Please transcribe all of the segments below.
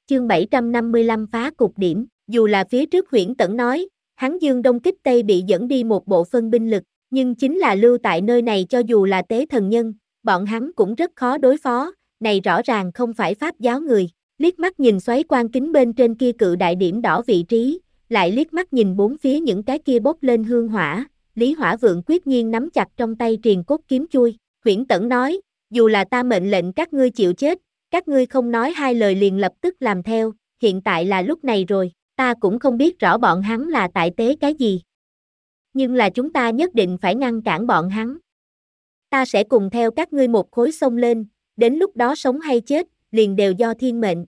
Chương 755 phá cục điểm, dù là phía trước Huyễn Tẩn nói, hắn dương đông kích tây bị dẫn đi một bộ phân binh lực, nhưng chính là lưu tại nơi này cho dù là tế thần nhân, bọn hắn cũng rất khó đối phó, này rõ ràng không phải pháp giáo người. Liếc mắt nhìn xoáy quan kính bên trên kia cự đại điểm đỏ vị trí, lại liếc mắt nhìn bốn phía những cái kia bốc lên hương hỏa, Lý Hỏa Vượng quyết nhiên nắm chặt trong tay triền cốt kiếm chui. Huyễn Tẩn nói, dù là ta mệnh lệnh các ngươi chịu chết, các ngươi không nói hai lời liền lập tức làm theo, hiện tại là lúc này rồi, ta cũng không biết rõ bọn hắn là tại tế cái gì. Nhưng là chúng ta nhất định phải ngăn cản bọn hắn. Ta sẽ cùng theo các ngươi một khối xông lên, đến lúc đó sống hay chết, liền đều do thiên mệnh.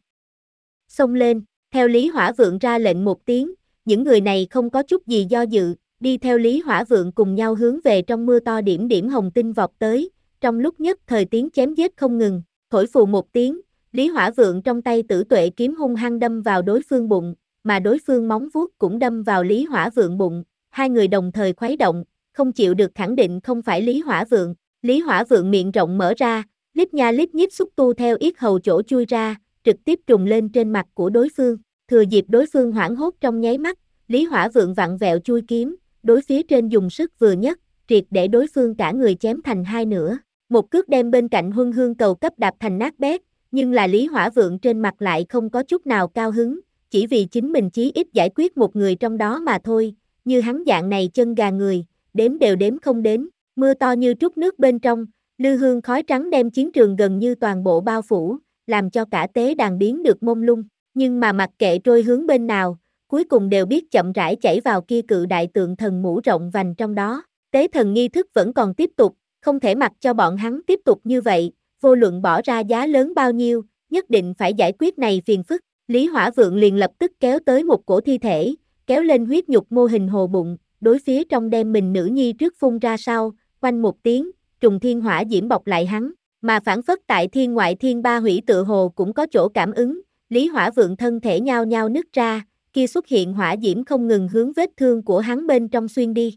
Xông lên, theo Lý Hỏa Vượng ra lệnh một tiếng, những người này không có chút gì do dự, đi theo Lý Hỏa Vượng cùng nhau hướng về trong mưa to điểm điểm hồng tinh vọt tới, trong lúc nhất thời tiếng chém giết không ngừng, thổi phù một tiếng, Lý Hỏa Vượng trong tay Tử Tuệ kiếm hung hăng đâm vào đối phương bụng, mà đối phương móng vuốt cũng đâm vào Lý Hỏa Vượng bụng, hai người đồng thời khuấy động, không chịu được khẳng định không phải Lý Hỏa Vượng. Lý Hỏa Vượng miệng rộng mở ra, lít nha lít nhít xúc tu theo yết hầu chỗ chui ra, trực tiếp trùng lên trên mặt của đối phương, thừa dịp đối phương hoảng hốt trong nháy mắt, Lý Hỏa Vượng vặn vẹo chui kiếm, đối phía trên dùng sức vừa nhất, triệt để đối phương cả người chém thành hai nửa, một cước đem bên cạnh Huân Hương cầu cấp đạp thành nát bét, nhưng là Lý Hỏa Vượng trên mặt lại không có chút nào cao hứng, chỉ vì chính mình chí ít giải quyết một người trong đó mà thôi, như hắn dạng này chân gà người, đếm đều đếm không đến, mưa to như trút nước bên trong, lư hương khói trắng đem chiến trường gần như toàn bộ bao phủ, làm cho cả tế đàn biến được mông lung, nhưng mà mặc kệ trôi hướng bên nào, cuối cùng đều biết chậm rãi chảy vào kia cự đại tượng thần mũ rộng vành trong đó, tế thần nghi thức vẫn còn tiếp tục, không thể mặc cho bọn hắn tiếp tục như vậy, vô luận bỏ ra giá lớn bao nhiêu, nhất định phải giải quyết này phiền phức. Lý Hỏa Vượng liền lập tức kéo tới một cổ thi thể, kéo lên huyết nhục mô hình hồ bụng, đối phía trong đem mình nữ nhi trước phun ra sau, quanh một tiếng, trùng thiên hỏa diễm bọc lại hắn, mà phản phất tại thiên ngoại thiên ba hủy tự hồ cũng có chỗ cảm ứng, Lý Hỏa Vượng thân thể nhao nhao nứt ra, kia xuất hiện hỏa diễm không ngừng hướng vết thương của hắn bên trong xuyên đi,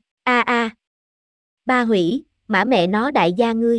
ba hủy, mã mẹ nó đại gia ngươi.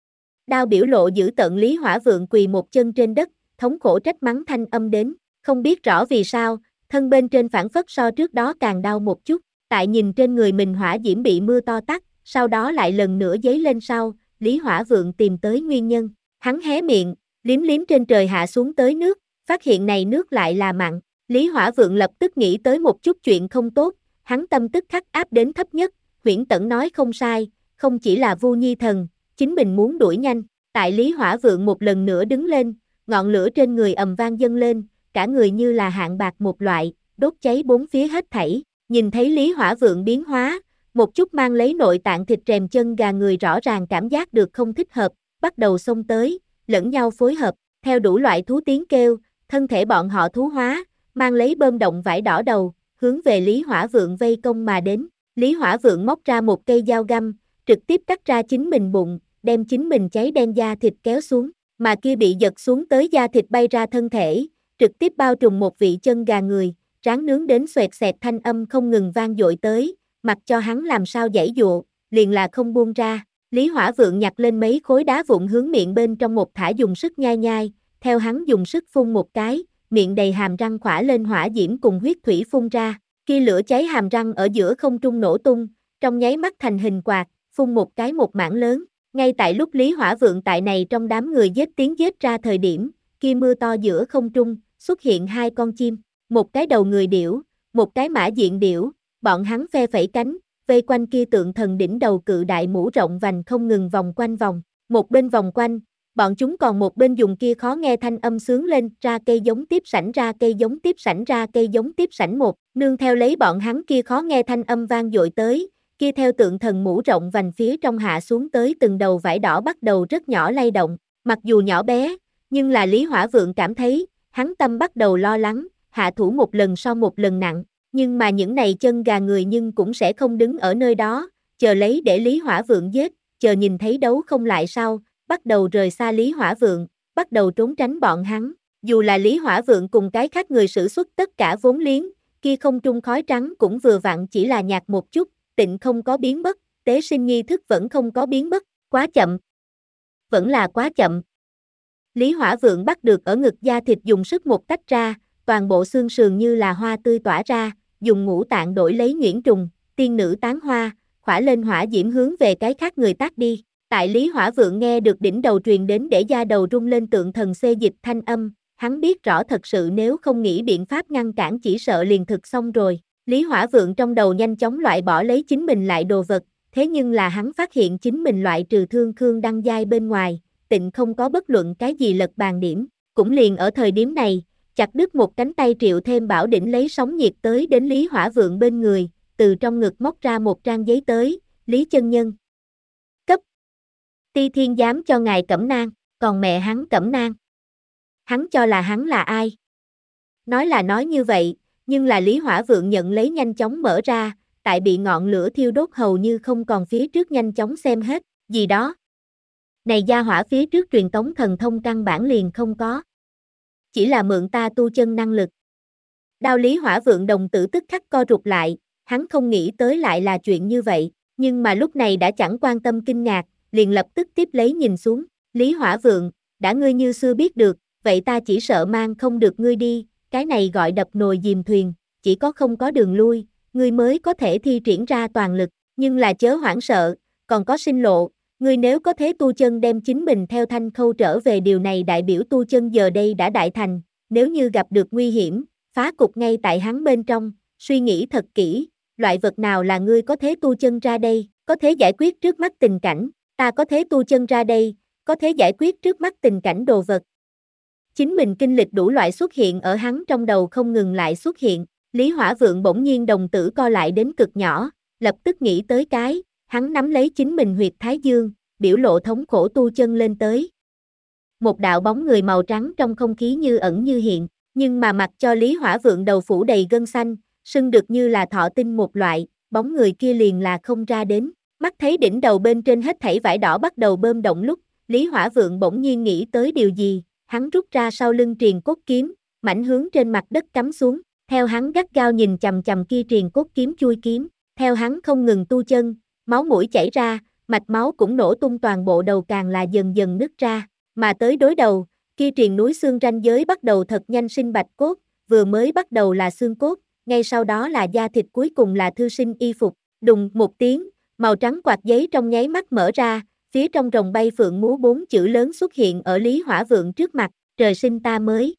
Đao biểu lộ giữ tận Lý Hỏa Vượng quỳ một chân trên đất, thống khổ trách mắng thanh âm đến, không biết rõ vì sao, thân bên trên phản phất so trước đó càng đau một chút, tại nhìn trên người mình hỏa diễm bị mưa to tắt, sau đó lại lần nữa dấy lên sau, Lý Hỏa Vượng tìm tới nguyên nhân, hắn hé miệng, liếm liếm trên trời hạ xuống tới nước, phát hiện này nước lại là mặn, Lý Hỏa Vượng lập tức nghĩ tới một chút chuyện không tốt, hắn tâm tức khắc áp đến thấp nhất, Huyễn Tẩn nói không sai, không chỉ là Vu Nhi Thần, chính mình muốn đuổi nhanh, tại Lý Hỏa Vượng một lần nữa đứng lên, ngọn lửa trên người ầm vang dâng lên, cả người như là hạn bạc một loại, đốt cháy bốn phía hết thảy, nhìn thấy Lý Hỏa Vượng biến hóa, một chút mang lấy nội tạng thịt rèm chân gà người rõ ràng cảm giác được không thích hợp, bắt đầu xông tới, lẫn nhau phối hợp, theo đủ loại thú tiếng kêu, thân thể bọn họ thú hóa, mang lấy bơm động vải đỏ đầu, hướng về Lý Hỏa Vượng vây công mà đến, Lý Hỏa Vượng móc ra một cây dao găm, trực tiếp cắt ra chính mình bụng, đem chính mình cháy đen da thịt kéo xuống, mà kia bị giật xuống tới da thịt bay ra thân thể, trực tiếp bao trùm một vị chân gà người, rán nướng đến xoẹt xẹt thanh âm không ngừng vang dội tới, mặc cho hắn làm sao giãy giụa, liền là không buông ra. Lý Hỏa Vượng nhặt lên mấy khối đá vụn hướng miệng bên trong một thả dùng sức nhai nhai, theo hắn dùng sức phun một cái, miệng đầy hàm răng khỏa lên hỏa diễm cùng huyết thủy phun ra, kia lửa cháy hàm răng ở giữa không trung nổ tung, trong nháy mắt thành hình quạt, phun một cái một mảng lớn. Ngay tại lúc Lý Hỏa Vượng tại này trong đám người giết tiếng giết ra thời điểm, kia mưa to giữa không trung, xuất hiện hai con chim, một cái đầu người điểu, một cái mã diện điểu, bọn hắn phe phẩy cánh, vây quanh kia tượng thần đỉnh đầu cự đại mũ rộng vành không ngừng vòng quanh vòng, một bên vòng quanh, bọn chúng còn một bên dùng kia khó nghe thanh âm sướng lên, ra cây giống tiếp sảnh ra cây giống tiếp sảnh ra cây giống tiếp sảnh một, nương theo lấy bọn hắn kia khó nghe thanh âm vang dội tới, kia theo tượng thần mũ rộng vành phía trong hạ xuống tới từng đầu vải đỏ bắt đầu rất nhỏ lay động, mặc dù nhỏ bé, nhưng là Lý Hỏa Vượng cảm thấy, hắn tâm bắt đầu lo lắng, hạ thủ một lần so một lần nặng, nhưng mà những này chân gà người nhưng cũng sẽ không đứng ở nơi đó, chờ lấy để Lý Hỏa Vượng giết, chờ nhìn thấy đấu không lại sau, bắt đầu rời xa Lý Hỏa Vượng, bắt đầu trốn tránh bọn hắn, dù là Lý Hỏa Vượng cùng cái khác người sử xuất tất cả vốn liếng, kia không trung khói trắng cũng vừa vặn chỉ là nhạt một chút, tịnh không có biến mất, tế sinh nghi thức vẫn không có biến mất, quá chậm. Vẫn là quá chậm. Lý Hỏa Vượng bắt được ở ngực da thịt dùng sức một tách ra, toàn bộ xương sườn như là hoa tươi tỏa ra, dùng ngũ tạng đổi lấy nhuyễn trùng, tiên nữ tán hoa, khỏa lên hỏa diễm hướng về cái khác người tác đi. Tại Lý Hỏa Vượng nghe được đỉnh đầu truyền đến để da đầu rung lên tượng thần xê dịch thanh âm, hắn biết rõ thật sự nếu không nghĩ biện pháp ngăn cản chỉ sợ liền thực xong rồi. Lý Hỏa Vượng trong đầu nhanh chóng loại bỏ lấy chính mình lại đồ vật, thế nhưng là hắn phát hiện chính mình loại trừ thương Khương Đăng Giai bên ngoài, tịnh không có bất luận cái gì lật bàn điểm, cũng liền ở thời điểm này, chặt đứt một cánh tay Triệu Thêm Bảo đỉnh lấy sóng nhiệt tới đến Lý Hỏa Vượng bên người, từ trong ngực móc ra một trang giấy tới, Lý chân nhân. Cấp. Ti Thiên giám cho ngài Cẩm Nang, còn mẹ hắn Cẩm Nang. Hắn cho là hắn là ai? Nói là nói như vậy, nhưng là Lý Hỏa Vượng nhận lấy nhanh chóng mở ra, tại bị ngọn lửa thiêu đốt hầu như không còn phía trước nhanh chóng xem hết, gì đó. Này gia hỏa phía trước truyền tống thần thông căn bản liền không có. Chỉ là mượn ta tu chân năng lực. Đao Lý Hỏa Vượng đồng tử tức khắc co rụt lại, hắn không nghĩ tới lại là chuyện như vậy, nhưng mà lúc này đã chẳng quan tâm kinh ngạc, liền lập tức tiếp lấy nhìn xuống, Lý Hỏa Vượng, đã ngươi như xưa biết được, vậy ta chỉ sợ mang không được ngươi đi, cái này gọi đập nồi dìm thuyền, chỉ có không có đường lui, ngươi mới có thể thi triển ra toàn lực, nhưng là chớ hoảng sợ, còn có sinh lộ, ngươi nếu có thế tu chân đem chính mình theo Thanh Khâu trở về điều này đại biểu tu chân giờ đây đã đại thành, nếu như gặp được nguy hiểm, phá cục ngay tại hắn bên trong, suy nghĩ thật kỹ, loại vật nào là ngươi có thế tu chân ra đây, có thể giải quyết trước mắt tình cảnh, ta có thế tu chân ra đây, có thể giải quyết trước mắt tình cảnh đồ vật. Chính mình kinh lịch đủ loại xuất hiện ở hắn trong đầu không ngừng lại xuất hiện, Lý Hỏa Vượng bỗng nhiên đồng tử co lại đến cực nhỏ, lập tức nghĩ tới cái, hắn nắm lấy chính mình huyệt thái dương, biểu lộ thống khổ tu chân lên tới. Một đạo bóng người màu trắng trong không khí như ẩn như hiện, nhưng mà mặc cho Lý Hỏa Vượng đầu phủ đầy gân xanh, sưng được như là thọ tinh một loại, bóng người kia liền là không ra đến, mắt thấy đỉnh đầu bên trên hết thảy vải đỏ bắt đầu bơm động lúc, Lý Hỏa Vượng bỗng nhiên nghĩ tới điều gì, hắn rút ra sau lưng triền cốt kiếm, mảnh hướng trên mặt đất cắm xuống, theo hắn gắt gao nhìn chằm chằm kia triền cốt kiếm chui kiếm, theo hắn không ngừng tu chân, máu mũi chảy ra, mạch máu cũng nổ tung toàn bộ đầu càng là dần dần nứt ra, mà tới đối đầu, kia triền núi xương ranh giới bắt đầu thật nhanh sinh bạch cốt, vừa mới bắt đầu là xương cốt, ngay sau đó là da thịt cuối cùng là thư sinh y phục, đùng một tiếng, màu trắng quạt giấy trong nháy mắt mở ra, phía trong rồng bay phượng múa 4 chữ lớn xuất hiện ở Lý Hỏa Vượng trước mặt, trời sinh ta mới.